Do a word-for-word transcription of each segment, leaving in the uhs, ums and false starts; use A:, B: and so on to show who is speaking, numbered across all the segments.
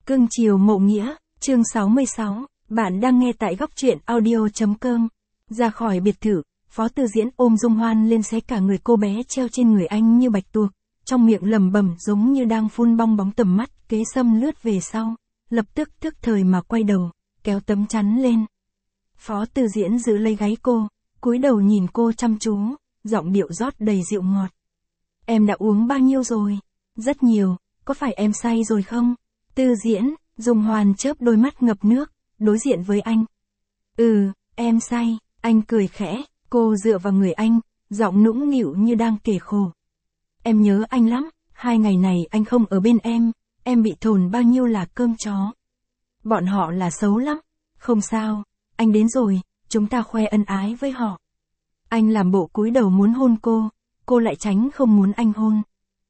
A: Cưng chiều mộ nghĩa, chương sáu mươi sáu, bạn đang nghe tại góc truyện audio.com. Ra khỏi biệt thự, Phó Tư Diễn ôm Dung Hoan lên xé cả người cô bé treo trên người anh như bạch tuộc, trong miệng lẩm bẩm giống như đang phun bong bóng tầm mắt, Kế Sâm lướt về sau, lập tức tức thời mà quay đầu, kéo tấm chắn lên. Phó Tư Diễn giữ lấy gáy cô, cúi đầu nhìn cô chăm chú, giọng điệu rót đầy dịu ngọt. Em đã uống bao nhiêu rồi? Rất nhiều, có phải em say rồi không? Tư Diễn, Dung Hoan chớp đôi mắt ngập nước, đối diện với anh. Ừ, em say, anh cười khẽ, cô dựa vào người anh, giọng nũng nịu như đang kể khổ. Em nhớ anh lắm, hai ngày này anh không ở bên em, em bị thồn bao nhiêu là cơm chó. Bọn họ là xấu lắm, không sao, anh đến rồi, chúng ta khoe ân ái với họ. Anh làm bộ cúi đầu muốn hôn cô, cô lại tránh không muốn anh hôn.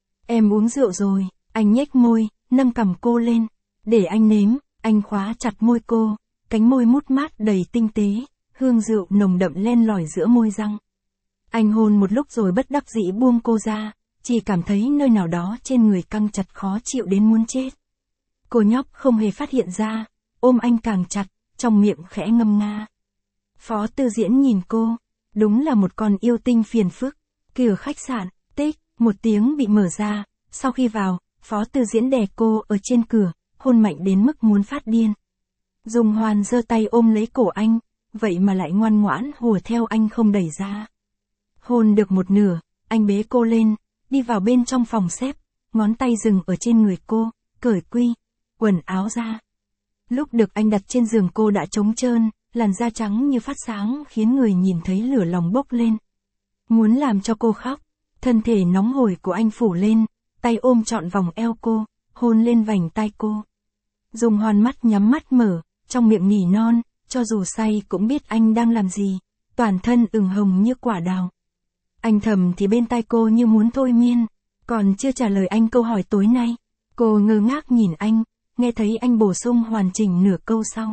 A: Em uống rượu rồi, anh nhếch môi, nâng cằm cô lên, để anh nếm, anh khóa chặt môi cô, cánh môi mút mát đầy tinh tế, hương rượu nồng đậm len lỏi giữa môi răng. Anh hôn một lúc rồi bất đắc dĩ buông cô ra, chỉ cảm thấy nơi nào đó trên người căng chặt khó chịu đến muốn chết. Cô nhóc không hề phát hiện ra, ôm anh càng chặt, trong miệng khẽ ngâm nga. Phó Tư Diễn nhìn cô, đúng là một con yêu tinh phiền phức. Cửa khách sạn, tích, một tiếng bị mở ra, sau khi vào, Phó Tư Diễn đè cô ở trên cửa, hôn mạnh đến mức muốn phát điên. Dung Hoan giơ tay ôm lấy cổ anh, vậy mà lại ngoan ngoãn hùa theo anh không đẩy ra. Hôn được một nửa, anh bế cô lên, đi vào bên trong phòng xếp, ngón tay dừng ở trên người cô, cởi quy, quần áo ra. Lúc được anh đặt trên giường cô đã trống trơn, làn da trắng như phát sáng khiến người nhìn thấy lửa lòng bốc lên. Muốn làm cho cô khóc, thân thể nóng hổi của anh phủ lên, tay ôm trọn vòng eo cô, hôn lên vành tai cô. Dung Hoan mắt nhắm mắt mở, trong miệng nỉ non, cho dù say cũng biết anh đang làm gì, toàn thân ửng hồng như quả đào. Anh thầm thì bên tai cô như muốn thôi miên, còn chưa trả lời anh câu hỏi tối nay, cô ngơ ngác nhìn anh, nghe thấy anh bổ sung hoàn chỉnh nửa câu sau.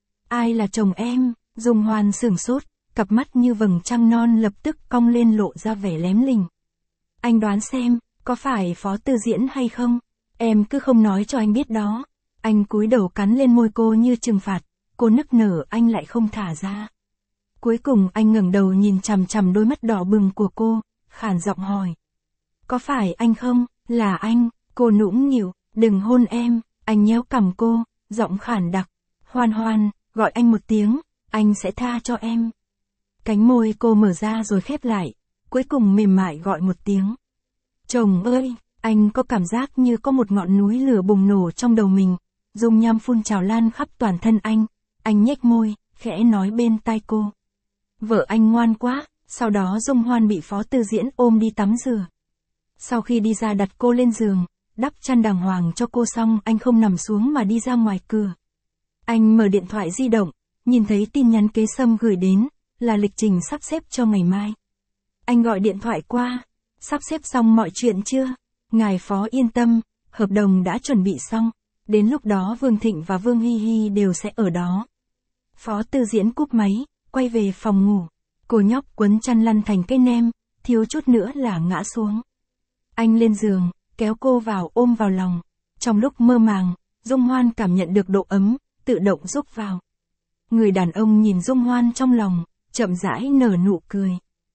A: Ai là chồng em? Dung Hoan sửng sốt, cặp mắt như vầng trăng non lập tức cong lên lộ ra vẻ lém lình. Anh đoán xem, có phải Phó Tư Diễn hay không? Em cứ không nói cho anh biết đó. Anh cúi đầu cắn lên môi cô như trừng phạt, cô nức nở anh lại không thả ra. Cuối cùng anh ngẩng đầu nhìn chằm chằm đôi mắt đỏ bừng của cô, khàn giọng hỏi. Có phải anh không? Là anh, cô nũng nịu, đừng hôn em, anh nhéo cằm cô, giọng khản đặc. Hoan Hoan, gọi anh một tiếng, anh sẽ tha cho em. Cánh môi cô mở ra rồi khép lại, cuối cùng mềm mại gọi một tiếng. Chồng ơi, anh có cảm giác như có một ngọn núi lửa bùng nổ trong đầu mình, dung nham phun trào lan khắp toàn thân anh, anh nhếch môi, khẽ nói bên tai cô. Vợ anh ngoan quá, sau đó Dung Hoan bị Phó Tư Diễn ôm đi tắm rửa. Sau khi đi ra đặt cô lên giường, đắp chăn đàng hoàng cho cô xong anh không nằm xuống mà đi ra ngoài cửa. Anh mở điện thoại di động, nhìn thấy tin nhắn Kế Sâm gửi đến, là lịch trình sắp xếp cho ngày mai. Anh gọi điện thoại qua, sắp xếp xong mọi chuyện chưa? Ngài Phó yên tâm, hợp đồng đã chuẩn bị xong, đến lúc đó Vương Thịnh và Vương Hi Hi đều sẽ ở đó. Phó Tư Diễn cúp máy, quay về phòng ngủ, cô nhóc quấn chăn lăn thành cây nem, thiếu chút nữa là ngã xuống. Anh lên giường, kéo cô vào ôm vào lòng, trong lúc mơ màng, Dung Hoan cảm nhận được độ ấm, tự động rúc vào. Người đàn ông nhìn Dung Hoan trong lòng, chậm rãi nở nụ cười.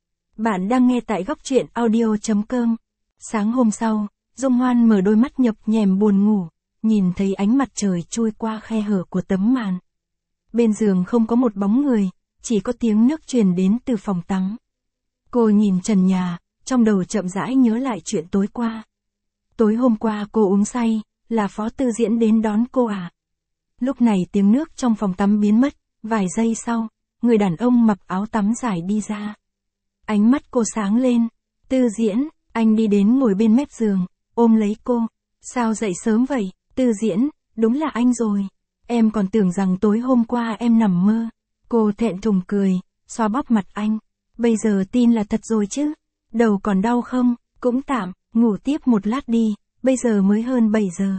A: Bạn đang nghe tại góc truyện audio.com. Sáng hôm sau, Dung Hoan mở đôi mắt nhập nhèm buồn ngủ, nhìn thấy ánh mặt trời trôi qua khe hở của tấm màn. Bên giường không có một bóng người, chỉ có tiếng nước truyền đến từ phòng tắm. Cô nhìn trần nhà, trong đầu chậm rãi nhớ lại chuyện tối qua. Tối hôm qua cô uống say, là Phó Tư Diễn đến đón cô à? Lúc này tiếng nước trong phòng tắm biến mất, vài giây sau, người đàn ông mặc áo tắm dài đi ra. Ánh mắt cô sáng lên. Tư Diễn, anh đi đến ngồi bên mép giường, ôm lấy cô. Sao dậy sớm vậy? Tư Diễn, đúng là anh rồi. Em còn tưởng rằng tối hôm qua em nằm mơ. Cô thẹn thùng cười, xoa bóp mặt anh. Bây giờ tin là thật rồi chứ? Đầu còn đau không? Cũng tạm, ngủ tiếp một lát đi, bây giờ mới hơn bảy giờ.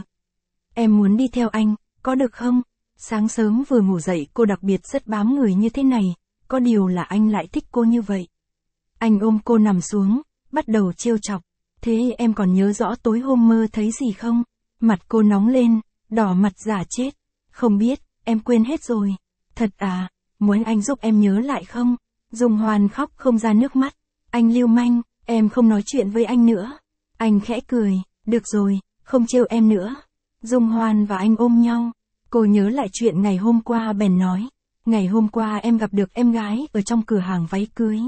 A: Em muốn đi theo anh, có được không? Sáng sớm vừa ngủ dậy cô đặc biệt rất bám người như thế này, có điều là anh lại thích cô như vậy. Anh ôm cô nằm xuống, bắt đầu trêu chọc. Thế em còn nhớ rõ tối hôm mơ thấy gì không? Mặt cô nóng lên, đỏ mặt giả chết. Không biết, em quên hết rồi. Thật à, muốn anh giúp em nhớ lại không? Dung Hoan khóc không ra nước mắt. Anh lưu manh, em không nói chuyện với anh nữa. Anh khẽ cười, được rồi, không trêu em nữa. Dung Hoan và anh ôm nhau. Cô nhớ lại chuyện ngày hôm qua bèn nói. Ngày hôm qua em gặp được em gái ở trong cửa hàng váy cưới.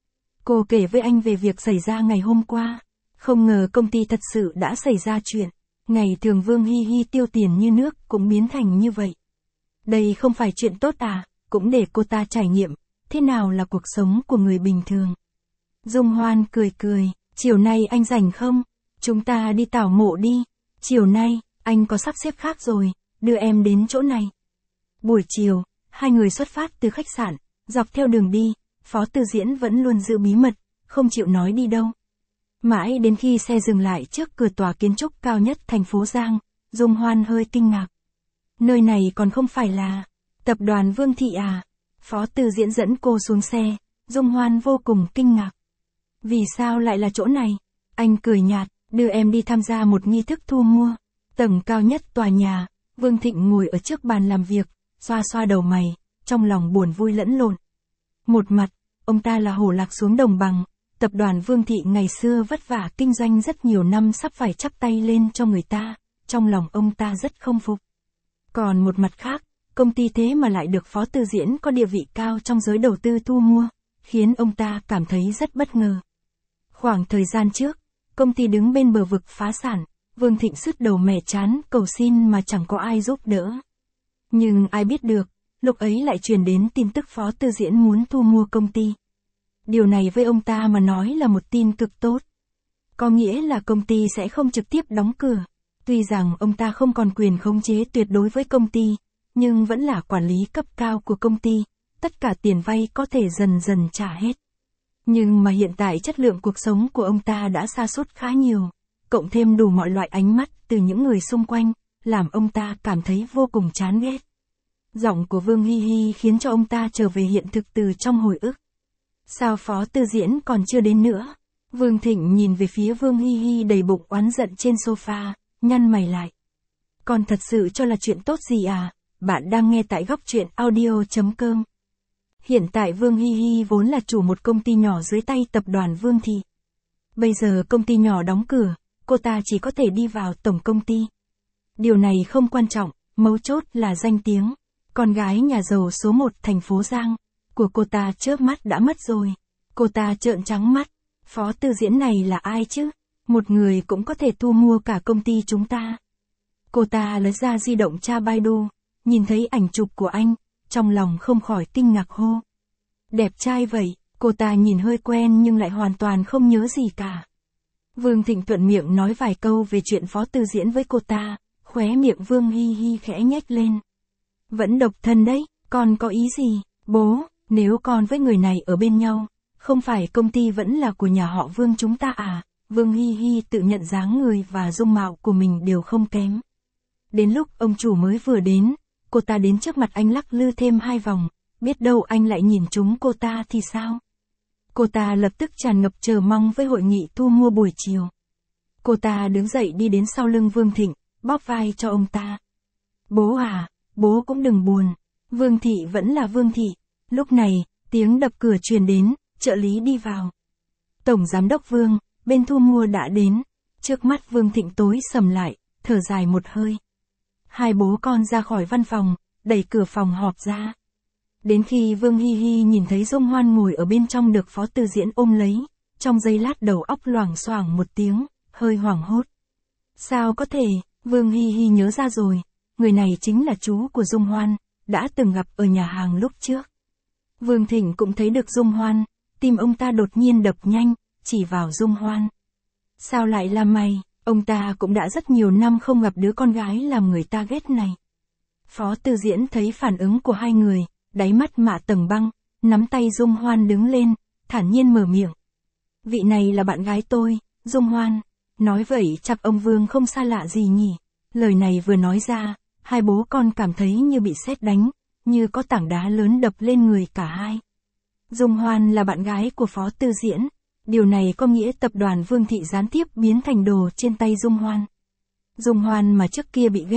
A: Cô kể với anh về việc xảy ra ngày hôm qua. Không ngờ công ty thật sự đã xảy ra chuyện. Ngày thường Vương Hi Hi tiêu tiền như nước cũng biến thành như vậy. Đây không phải chuyện tốt à, cũng để cô ta trải nghiệm, thế nào là cuộc sống của người bình thường. Dung Hoan cười cười, chiều nay anh rảnh không? Chúng ta đi tảo mộ đi. Chiều nay, anh có sắp xếp khác rồi, đưa em đến chỗ này. Buổi chiều, hai người xuất phát từ khách sạn, dọc theo đường đi, Phó Tư Diễn vẫn luôn giữ bí mật, không chịu nói đi đâu. Mãi đến khi xe dừng lại trước cửa tòa kiến trúc cao nhất thành phố Giang, Dung Hoan hơi kinh ngạc. Nơi này còn không phải là tập đoàn Vương Thị à? Phó Tư Diễn dẫn cô xuống xe, Dung Hoan vô cùng kinh ngạc. Vì sao lại là chỗ này? Anh cười nhạt, đưa em đi tham gia một nghi thức thu mua. Tầng cao nhất tòa nhà, Vương Thịnh ngồi ở trước bàn làm việc, xoa xoa đầu mày, trong lòng buồn vui lẫn lộn. Một mặt, ông ta là hổ lạc xuống đồng bằng, tập đoàn Vương Thị ngày xưa vất vả kinh doanh rất nhiều năm sắp phải chắp tay lên cho người ta, trong lòng ông ta rất không phục. Còn một mặt khác, công ty thế mà lại được Phó Tư Diễn có địa vị cao trong giới đầu tư thu mua, khiến ông ta cảm thấy rất bất ngờ. Khoảng thời gian trước, công ty đứng bên bờ vực phá sản, Vương Thịnh sứt đầu mẻ chán cầu xin mà chẳng có ai giúp đỡ. Nhưng ai biết được, lúc ấy lại truyền đến tin tức Phó Tư Diễn muốn thu mua công ty. Điều này với ông ta mà nói là một tin cực tốt. Có nghĩa là công ty sẽ không trực tiếp đóng cửa. Tuy rằng ông ta không còn quyền khống chế tuyệt đối với công ty, nhưng vẫn là quản lý cấp cao của công ty, tất cả tiền vay có thể dần dần trả hết. Nhưng mà hiện tại chất lượng cuộc sống của ông ta đã sa sút khá nhiều, cộng thêm đủ mọi loại ánh mắt từ những người xung quanh, làm ông ta cảm thấy vô cùng chán ghét. Giọng của Vương Hi Hi khiến cho ông ta trở về hiện thực từ trong hồi ức. Sao Phó Tư Diễn còn chưa đến nữa? Vương Thịnh nhìn về phía Vương Hi Hi đầy bụng oán giận trên sofa, nhăn mày lại. Còn thật sự cho là chuyện tốt gì à? Bạn đang nghe tại góc truyện audio chấm com. Hiện tại Vương Hi Hi vốn là chủ một công ty nhỏ dưới tay tập đoàn Vương Thị. Bây giờ công ty nhỏ đóng cửa, cô ta chỉ có thể đi vào tổng công ty. Điều này không quan trọng, mấu chốt là danh tiếng. Con gái nhà giàu số một thành phố Giang của cô ta chớp mắt đã mất rồi. Cô ta trợn trắng mắt. Phó Tư Diễn này là ai chứ? Một người cũng có thể thu mua cả công ty chúng ta. Cô ta lấy ra di động tra Baidu, nhìn thấy ảnh chụp của anh, trong lòng không khỏi kinh ngạc hô. Đẹp trai vậy, cô ta nhìn hơi quen nhưng lại hoàn toàn không nhớ gì cả. Vương Thịnh thuận miệng nói vài câu về chuyện Phó Tư Diễn với cô ta, khóe miệng Vương Hi Hi khẽ nhếch lên. Vẫn độc thân đấy, con có ý gì? Bố, nếu con với người này ở bên nhau, không phải công ty vẫn là của nhà họ Vương chúng ta à? Vương Hi Hi tự nhận dáng người và dung mạo của mình đều không kém. Đến lúc ông chủ mới vừa đến, cô ta đến trước mặt anh lắc lư thêm hai vòng, biết đâu anh lại nhìn trúng cô ta thì sao? Cô ta lập tức tràn ngập chờ mong với hội nghị thu mua buổi chiều. Cô ta đứng dậy đi đến sau lưng Vương Thịnh, bóp vai cho ông ta. Bố à, bố cũng đừng buồn, Vương Thị vẫn là Vương Thị. Lúc này, tiếng đập cửa truyền đến, trợ lý đi vào. Tổng giám đốc Vương, bên thu mua đã đến. Trước mắt Vương Thịnh tối sầm lại, thở dài một hơi. Hai bố con ra khỏi văn phòng, đẩy cửa phòng họp ra. Đến khi Vương Hi Hi nhìn thấy Dung Hoan ngồi ở bên trong được Phó Tư Diễn ôm lấy, trong giây lát đầu óc loảng xoảng một tiếng, hơi hoảng hốt. Sao có thể? Vương Hi Hi nhớ ra rồi, người này chính là chú của Dung Hoan, đã từng gặp ở nhà hàng lúc trước. Vương Thịnh cũng thấy được Dung Hoan, tim ông ta đột nhiên đập nhanh, chỉ vào Dung Hoan. Sao lại là mày? Ông ta cũng đã rất nhiều năm không gặp đứa con gái làm người ta ghét này. Phó Tư Diễn thấy phản ứng của hai người, đáy mắt mạ tầng băng, nắm tay Dung Hoan đứng lên, thản nhiên mở miệng. Vị này là bạn gái tôi, Dung Hoan. Nói vậy chắc ông Vương không xa lạ gì nhỉ? Lời này vừa nói ra, hai bố con cảm thấy như bị sét đánh, như có tảng đá lớn đập lên người cả hai. Dung Hoan là bạn gái của Phó Tư Diễn. Điều này có nghĩa tập đoàn Vương Thị gián tiếp biến thành đồ trên tay Dung Hoan. Dung Hoan mà trước kia bị ghét,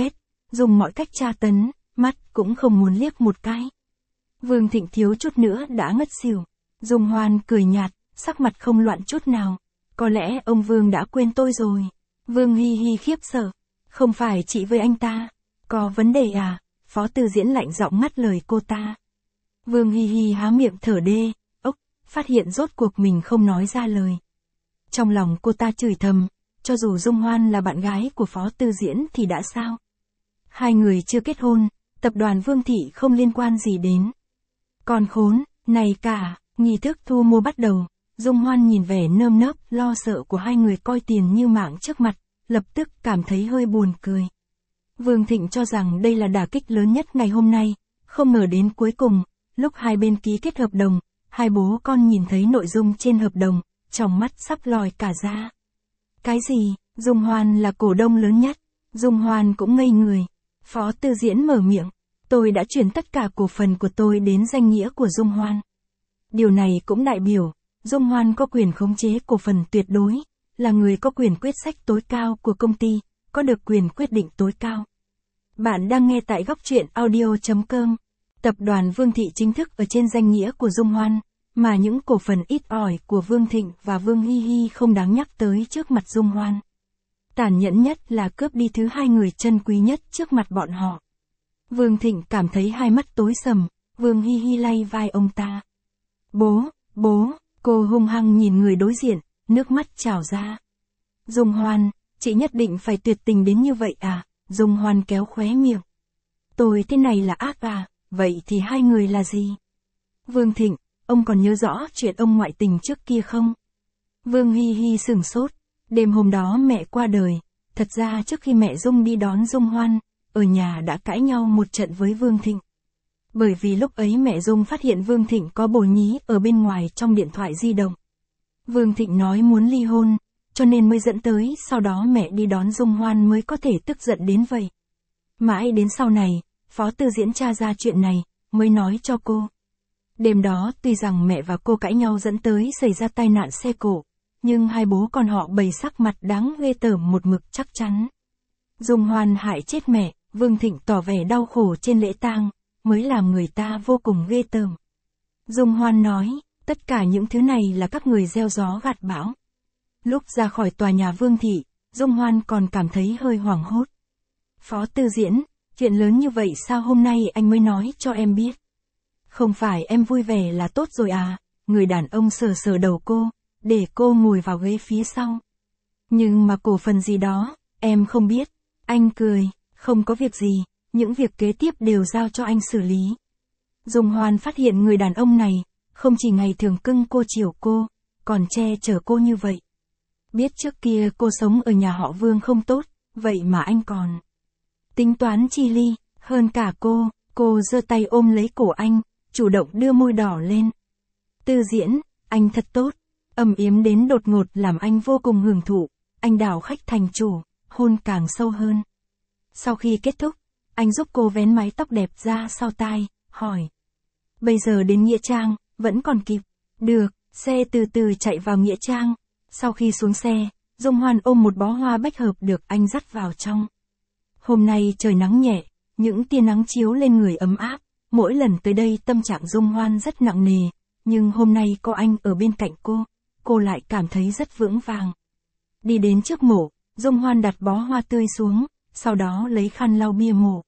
A: dùng mọi cách tra tấn, mắt cũng không muốn liếc một cái. Vương Thịnh thiếu chút nữa đã ngất xỉu. Dung Hoan cười nhạt, sắc mặt không loạn chút nào. Có lẽ ông Vương đã quên tôi rồi. Vương Hi Hi khiếp sợ. Không phải chị với anh ta. Có vấn đề à? Phó Tư Diễn lạnh giọng ngắt lời cô ta. Vương Hi Hi há miệng thở đê, ốc, phát hiện rốt cuộc mình không nói ra lời. Trong lòng cô ta chửi thầm, cho dù Dung Hoan là bạn gái của Phó Tư Diễn thì đã sao? Hai người chưa kết hôn, tập đoàn Vương Thị không liên quan gì đến. Còn khốn, này cả, nghi thức thu mua bắt đầu. Dung Hoan nhìn vẻ nơm nớp, lo sợ của hai người coi tiền như mạng trước mặt, lập tức cảm thấy hơi buồn cười. Vương Thịnh cho rằng đây là đả kích lớn nhất ngày hôm nay, không ngờ đến cuối cùng, lúc hai bên ký kết hợp đồng, hai bố con nhìn thấy nội dung trên hợp đồng, trong mắt sắp lòi cả ra. Cái gì? Dung Hoan là cổ đông lớn nhất. Dung Hoan cũng ngây người. Phó Tư Diễn mở miệng. Tôi đã chuyển tất cả cổ phần của tôi đến danh nghĩa của Dung Hoan. Điều này cũng đại biểu, Dung Hoan có quyền khống chế cổ phần tuyệt đối, là người có quyền quyết sách tối cao của công ty, có được quyền quyết định tối cao. Bạn đang nghe tại góc truyện audio chấm com. Tập đoàn Vương Thị chính thức ở trên danh nghĩa của Dung Hoan, mà những cổ phần ít ỏi của Vương Thịnh và Vương Hi Hi không đáng nhắc tới trước mặt Dung Hoan. Tàn nhẫn nhất là cướp đi thứ hai người chân quý nhất trước mặt bọn họ. Vương Thịnh cảm thấy hai mắt tối sầm, Vương Hi Hi lay vai ông ta. Bố, bố, cô hung hăng nhìn người đối diện, nước mắt trào ra. Dung Hoan, chị nhất định phải tuyệt tình đến như vậy à? Dung Hoan kéo khóe miệng. Tôi thế này là ác à, vậy thì hai người là gì? Vương Thịnh, ông còn nhớ rõ chuyện ông ngoại tình trước kia không? Vương Hi Hi sửng sốt, đêm hôm đó mẹ qua đời, thật ra trước khi mẹ Dung đi đón Dung Hoan, ở nhà đã cãi nhau một trận với Vương Thịnh. Bởi vì lúc ấy mẹ Dung phát hiện Vương Thịnh có bồ nhí ở bên ngoài trong điện thoại di động. Vương Thịnh nói muốn ly hôn, cho nên mới dẫn tới sau đó mẹ đi đón Dung Hoan mới có thể tức giận đến vậy. Mãi đến sau này, Phó Tư Diễn tra ra chuyện này, mới nói cho cô. Đêm đó tuy rằng mẹ và cô cãi nhau dẫn tới xảy ra tai nạn xe cộ, nhưng hai bố con họ bày sắc mặt đáng ghê tởm một mực chắc chắn. Dung Hoan hại chết mẹ, Vương Thịnh tỏ vẻ đau khổ trên lễ tang, mới làm người ta vô cùng ghê tởm. Dung Hoan nói, tất cả những thứ này là các người gieo gió gặt bão. Lúc ra khỏi tòa nhà Vương Thị, Dung Hoan còn cảm thấy hơi hoảng hốt. Phó Tư Diễn, chuyện lớn như vậy sao hôm nay anh mới nói cho em biết? Không phải em vui vẻ là tốt rồi à? Người đàn ông sờ sờ đầu cô, để cô ngồi vào ghế phía sau. Nhưng mà cổ phần gì đó, em không biết. Anh cười, không có việc gì, những việc kế tiếp đều giao cho anh xử lý. Dung Hoan phát hiện người đàn ông này, không chỉ ngày thường cưng cô chiều cô, còn che chở cô như vậy. Biết trước kia cô sống ở nhà họ Vương không tốt, vậy mà anh còn tính toán chi ly, hơn cả cô, cô giơ tay ôm lấy cổ anh, chủ động đưa môi đỏ lên. Tư Diễn, anh thật tốt, ầm yếm đến đột ngột làm anh vô cùng hưởng thụ, anh đảo khách thành chủ, hôn càng sâu hơn. Sau khi kết thúc, anh giúp cô vén mái tóc đẹp ra sau tai, hỏi. Bây giờ đến Nghĩa Trang, vẫn còn kịp. Được, xe từ từ chạy vào Nghĩa Trang. Sau khi xuống xe, Dung Hoan ôm một bó hoa bách hợp được anh dắt vào trong. Hôm nay trời nắng nhẹ, những tia nắng chiếu lên người ấm áp. Mỗi lần tới đây tâm trạng Dung Hoan rất nặng nề, nhưng hôm nay có anh ở bên cạnh cô, cô lại cảm thấy rất vững vàng. Đi đến trước mộ, Dung Hoan đặt bó hoa tươi xuống, sau đó lấy khăn lau bia mộ.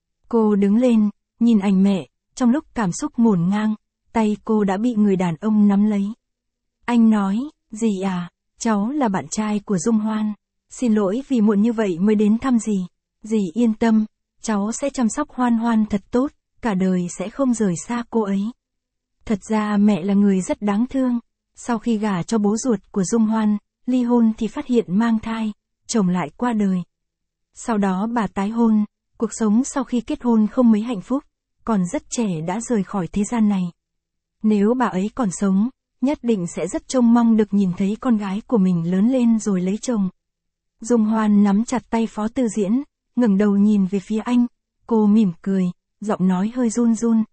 A: Cô đứng lên, nhìn ảnh mẹ, trong lúc cảm xúc ngổn ngang, tay cô đã bị người đàn ông nắm lấy. Anh nói, dì à, cháu là bạn trai của Dung Hoan, xin lỗi vì muộn như vậy mới đến thăm dì. Dì yên tâm, cháu sẽ chăm sóc Hoan Hoan thật tốt, cả đời sẽ không rời xa cô ấy. Thật ra mẹ là người rất đáng thương, sau khi gả cho bố ruột của Dung Hoan, ly hôn thì phát hiện mang thai, chồng lại qua đời. Sau đó bà tái hôn, cuộc sống sau khi kết hôn không mấy hạnh phúc, còn rất trẻ đã rời khỏi thế gian này. Nếu bà ấy còn sống, nhất định sẽ rất trông mong được nhìn thấy con gái của mình lớn lên rồi lấy chồng. Dung Hoan nắm chặt tay Phó Tư Diễn, ngẩng đầu nhìn về phía anh, cô mỉm cười, giọng nói hơi run run.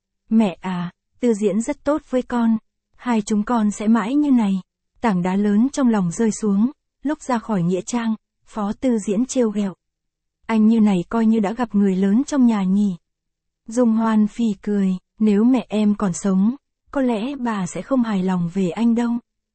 A: Mẹ à, Tư Diễn rất tốt với con, hai chúng con sẽ mãi như này. Tảng đá lớn trong lòng rơi xuống, lúc ra khỏi Nghĩa Trang, Phó Tư Diễn trêu ghẹo. anh như này coi như đã gặp người lớn trong nhà nhỉ. Dung Hoan phì cười, nếu mẹ em còn sống, có lẽ bà sẽ không hài lòng về anh đâu.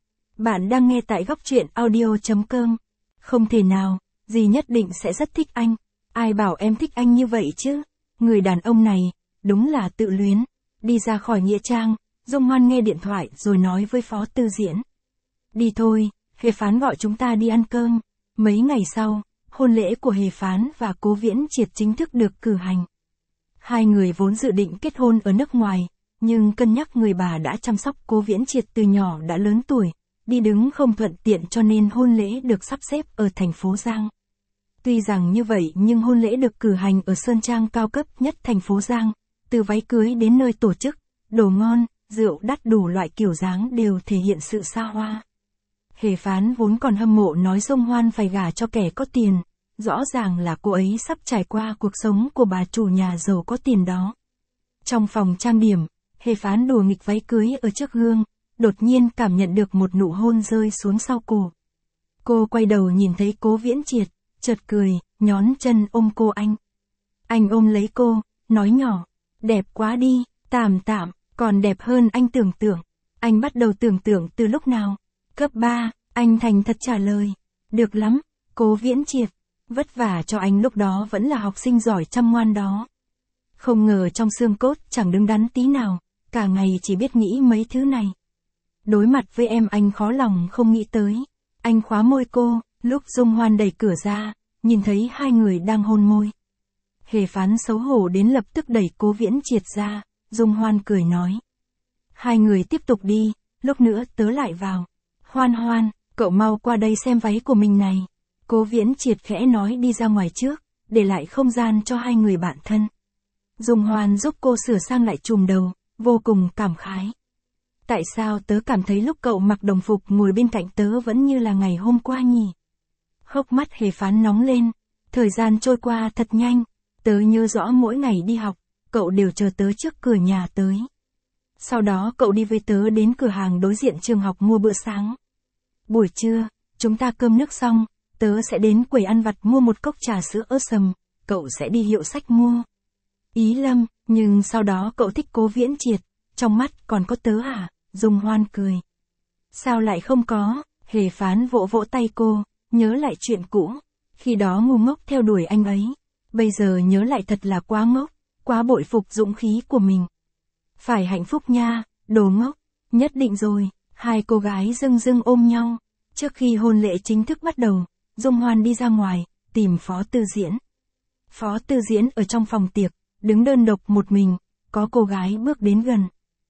A: Bạn đang nghe tại góc truyện audio chấm com. Không thể nào, dì nhất định sẽ rất thích anh. Ai bảo em thích anh như vậy chứ? Người đàn ông này, đúng là tự luyến. Đi ra khỏi nghĩa trang, Dung Hoan nghe điện thoại rồi nói với Phó Tư Diễn. Đi thôi, Hề Phán gọi chúng ta đi ăn cơm. Mấy ngày sau, hôn lễ của Hề Phán và Cố Viễn Triệt chính thức được cử hành. Hai người vốn dự định kết hôn ở nước ngoài, nhưng cân nhắc người bà đã chăm sóc Cố Viễn Triệt từ nhỏ đã lớn tuổi, đi đứng không thuận tiện cho nên hôn lễ được sắp xếp ở thành phố Giang. Tuy rằng như vậy nhưng hôn lễ được cử hành ở Sơn Trang cao cấp nhất thành phố Giang, từ váy cưới đến nơi tổ chức, đồ ngon, rượu đắt đủ loại kiểu dáng đều thể hiện sự xa hoa. Hề Phán vốn còn hâm mộ nói Dung Hoan phải gả cho kẻ có tiền, rõ ràng là cô ấy sắp trải qua cuộc sống của bà chủ nhà giàu có tiền đó. Trong phòng trang điểm, Hề Phán đùa nghịch váy cưới ở trước gương, đột nhiên cảm nhận được một nụ hôn rơi xuống sau cổ. Cô quay đầu nhìn thấy Cố Viễn Triệt, chợt cười, nhón chân ôm cô anh. Anh ôm lấy cô, nói nhỏ, đẹp quá đi, tạm tạm, còn đẹp hơn anh tưởng tượng. Anh bắt đầu tưởng tượng từ lúc nào? Cấp ba, anh thành thật trả lời. Được lắm, Cố Viễn Triệt, vất vả cho anh lúc đó vẫn là học sinh giỏi chăm ngoan đó. Không ngờ trong xương cốt chẳng đứng đắn tí nào, cả ngày chỉ biết nghĩ mấy thứ này. Đối mặt với em anh khó lòng không nghĩ tới. Anh khóa môi cô, lúc Dung Hoan đẩy cửa ra, nhìn thấy hai người đang hôn môi. Hề Phán xấu hổ đến lập tức đẩy Cố Viễn Triệt ra, Dung Hoan cười nói. Hai người tiếp tục đi, lúc nữa tớ lại vào. Hoan Hoan, cậu mau qua đây xem váy của mình này. Cố Viễn Triệt khẽ nói đi ra ngoài trước, để lại không gian cho hai người bạn thân. Dung Hoan giúp cô sửa sang lại chùm đầu, vô cùng cảm khái. Tại sao tớ cảm thấy lúc cậu mặc đồng phục ngồi bên cạnh tớ vẫn như là ngày hôm qua nhỉ? Hốc mắt Hề Phán nóng lên, thời gian trôi qua thật nhanh, tớ nhớ rõ mỗi ngày đi học, cậu đều chờ tớ trước cửa nhà tới. Sau đó cậu đi với tớ đến cửa hàng đối diện trường học mua bữa sáng. Buổi trưa, chúng ta cơm nước xong, tớ sẽ đến quầy ăn vặt mua một cốc trà sữa ớt sầm, cậu sẽ đi hiệu sách mua. Ý Lâm, nhưng sau đó cậu thích Cố Viễn Triệt, trong mắt còn có tớ à? Dung Hoan cười. Sao lại không có? Hề Phán vỗ vỗ tay cô, nhớ lại chuyện cũ, khi đó ngu ngốc theo đuổi anh ấy, bây giờ nhớ lại thật là quá ngốc, quá bội phục dũng khí của mình. Phải hạnh phúc nha, đồ ngốc, nhất định rồi. Hai cô gái dưng dưng ôm nhau. Trước khi hôn lễ chính thức bắt đầu, Dung Hoan đi ra ngoài, tìm Phó Tư Diễn. Phó Tư Diễn ở trong phòng tiệc, đứng đơn độc một mình, có cô gái bước đến gần.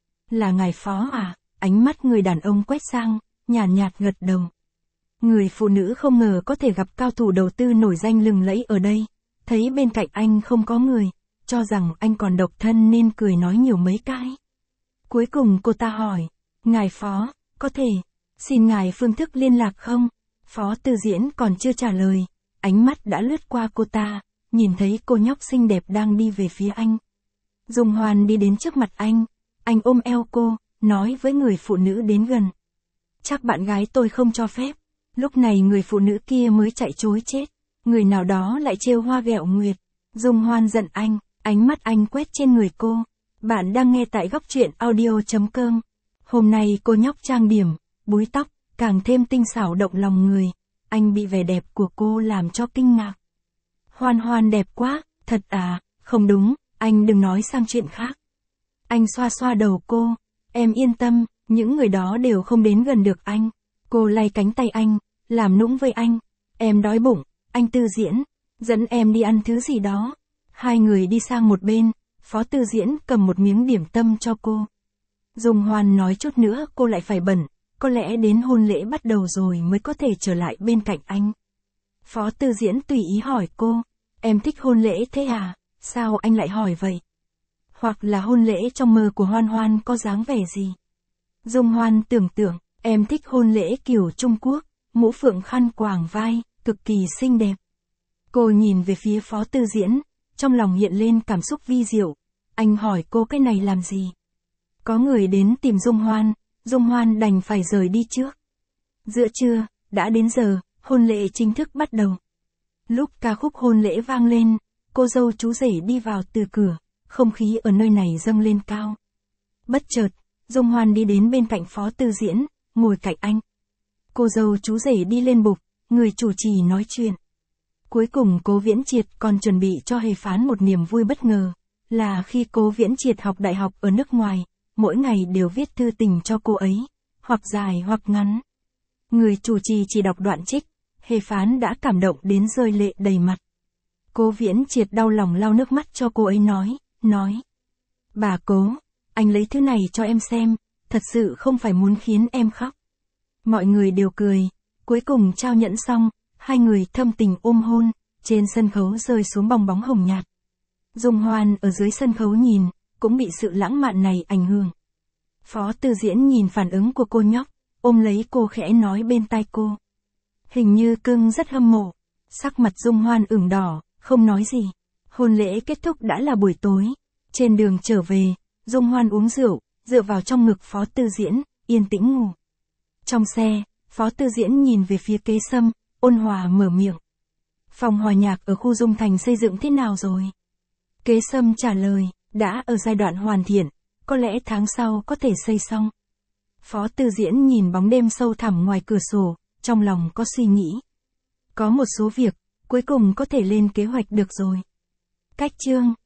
A: Là ngài Phó à? Ánh mắt người đàn ông quét sang, nhàn nhạt, nhạt gật đầu. Người phụ nữ không ngờ có thể gặp cao thủ đầu tư nổi danh lừng lẫy ở đây, thấy bên cạnh anh không có người, cho rằng anh còn độc thân nên cười nói nhiều mấy cái. Cuối cùng cô ta hỏi, ngài Phó, có thể, xin ngài phương thức liên lạc không? Phó Tư Diễn còn chưa trả lời, ánh mắt đã lướt qua cô ta, nhìn thấy cô nhóc xinh đẹp đang đi về phía anh. Dung Hoan đi đến trước mặt anh, anh ôm eo cô, nói với người phụ nữ đến gần. Chắc bạn gái tôi không cho phép. Lúc này người phụ nữ kia mới chạy trối chết, người nào đó lại trêu hoa ghẹo nguyệt. Dung Hoan giận anh, ánh mắt anh quét trên người cô. Bạn đang nghe tại góc truyện audio chấm com. Hôm nay cô nhóc trang điểm, búi tóc, càng thêm tinh xảo động lòng người. Anh bị vẻ đẹp của cô làm cho kinh ngạc. Hoan Hoan đẹp quá, thật à? Không đúng, anh đừng nói sang chuyện khác. Anh xoa xoa đầu cô, em yên tâm, những người đó đều không đến gần được anh. Cô lay cánh tay anh, làm nũng với anh. Em đói bụng, anh Tư Diễn, dẫn em đi ăn thứ gì đó. Hai người đi sang một bên, Phó Tư Diễn cầm một miếng điểm tâm cho cô. Dung Hoan nói chút nữa cô lại phải bận, có lẽ đến hôn lễ bắt đầu rồi mới có thể trở lại bên cạnh anh. Phó Tư Diễn tùy ý hỏi cô, em thích hôn lễ thế à? Sao anh lại hỏi vậy? Hoặc là hôn lễ trong mơ của Hoan Hoan có dáng vẻ gì? Dung Hoan tưởng tượng, em thích hôn lễ kiểu Trung Quốc, mũ phượng khăn quàng vai, cực kỳ xinh đẹp. Cô nhìn về phía Phó Tư Diễn, trong lòng hiện lên cảm xúc vi diệu. Anh hỏi cô cái này làm gì? Có người đến tìm Dung Hoan, Dung Hoan đành phải rời đi trước. Giữa trưa, đã đến giờ, hôn lễ chính thức bắt đầu. Lúc ca khúc hôn lễ vang lên, cô dâu chú rể đi vào từ cửa, không khí ở nơi này dâng lên cao. Bất chợt, Dung Hoan đi đến bên cạnh Phó Tư Diễn, ngồi cạnh anh. Cô dâu chú rể đi lên bục, người chủ trì nói chuyện. Cuối cùng Cố Viễn Triệt còn chuẩn bị cho Hề Phán một niềm vui bất ngờ, là khi Cố Viễn Triệt học đại học ở nước ngoài, mỗi ngày đều viết thư tình cho cô ấy, hoặc dài hoặc ngắn. Người chủ trì chỉ đọc đoạn trích, Hề Phán đã cảm động đến rơi lệ đầy mặt. Cố Viễn Triệt đau lòng lau nước mắt cho cô ấy nói, nói. Bà Cố, anh lấy thứ này cho em xem, thật sự không phải muốn khiến em khóc. Mọi người đều cười, cuối cùng trao nhẫn xong, hai người thâm tình ôm hôn, trên sân khấu rơi xuống bong bóng hồng nhạt. Dung Hoan ở dưới sân khấu nhìn, cũng bị sự lãng mạn này ảnh hưởng. Phó Tư Diễn nhìn phản ứng của cô nhóc, ôm lấy cô khẽ nói bên tai cô. Hình như cưng rất hâm mộ. Sắc mặt Dung Hoan ửng đỏ, không nói gì. Hôn lễ kết thúc đã là buổi tối. Trên đường trở về, Dung Hoan uống rượu, dựa vào trong ngực Phó Tư Diễn, yên tĩnh ngủ. Trong xe, Phó Tư Diễn nhìn về phía Kế Sâm, ôn hòa mở miệng. Phòng hòa nhạc ở khu Dung Thành xây dựng thế nào rồi? Kế Sâm trả lời, đã ở giai đoạn hoàn thiện, có lẽ tháng sau có thể xây xong. Phó Tư Diễn nhìn bóng đêm sâu thẳm ngoài cửa sổ, trong lòng có suy nghĩ. Có một số việc, cuối cùng có thể lên kế hoạch được rồi. Cách chương